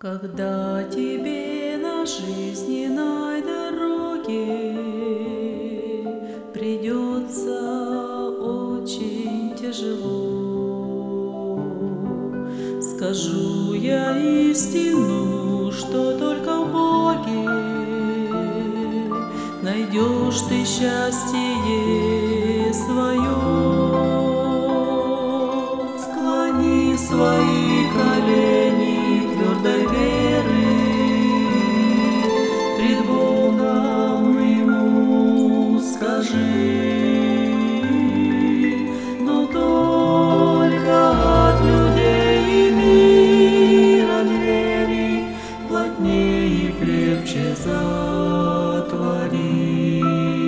Когда тебе на жизненной дороге придется очень тяжело, скажу я истину, что только в Боге найдешь ты счастье свое. Склони свои колени твердой веры пред Богом ему скажи, но только от людей и мира двери плотнее и крепче затвори,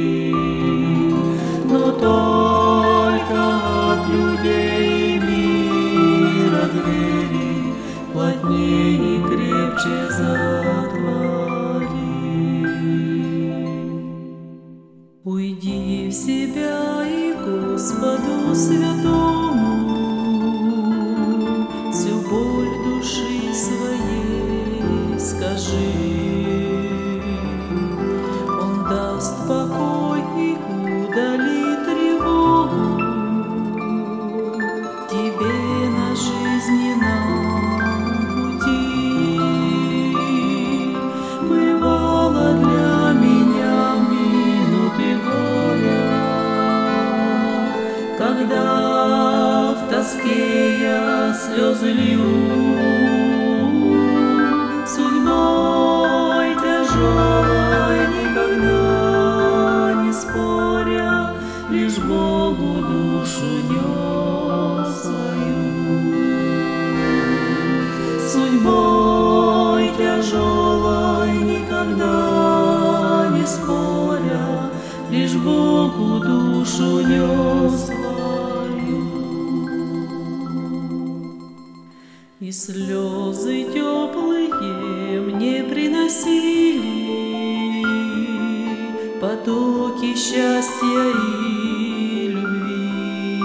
но только от людей и мира двери плотнее и крепче затвори. Уйди в себя и Господу святому всю боль души своей скажи. Он даст покой и удалит тревогу тебе на жизненном пути. Бывало для меня минуты горя, когда в тоске я слезы лью, судьбой тяжелой никогда не споря, лишь Богу душу нес свою. Судьбой тяжелой никогда не споря, лишь Богу душу нес свою. И слезы теплые мне приносили потоки счастья и любви.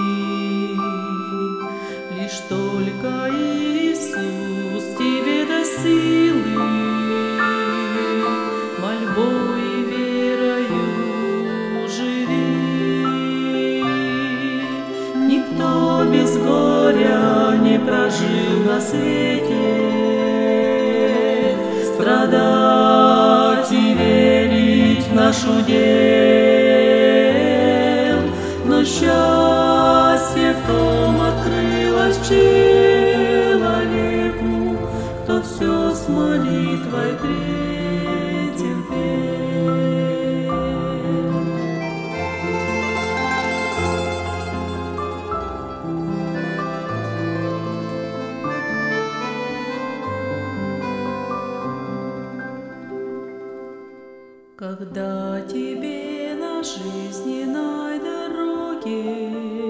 Лишь только Иисус тебе до силы мольбой и верою живи. Никто без горя не прожил на свете, страдать и верить в наш удел, но счастье в том открылось человеку, кто все с молитвой претерпел. Когда тебе на жизненной дороге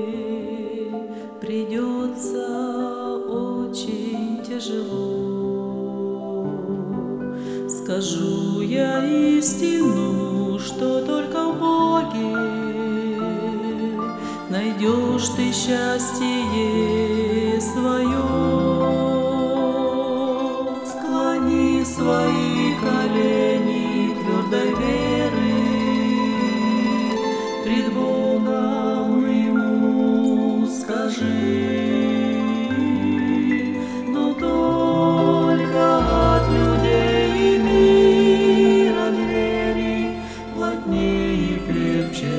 придется очень тяжело, скажу я истину, что только в Боге найдешь ты счастье свое. Склони свои колени твердой веры пред Богом ему скажи, но только от людей и мира двери плотнее и крепче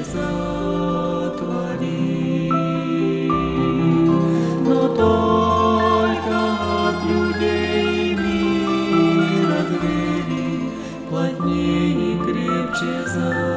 затвори, но только от людей и мира двери плотнее и крепче затвори.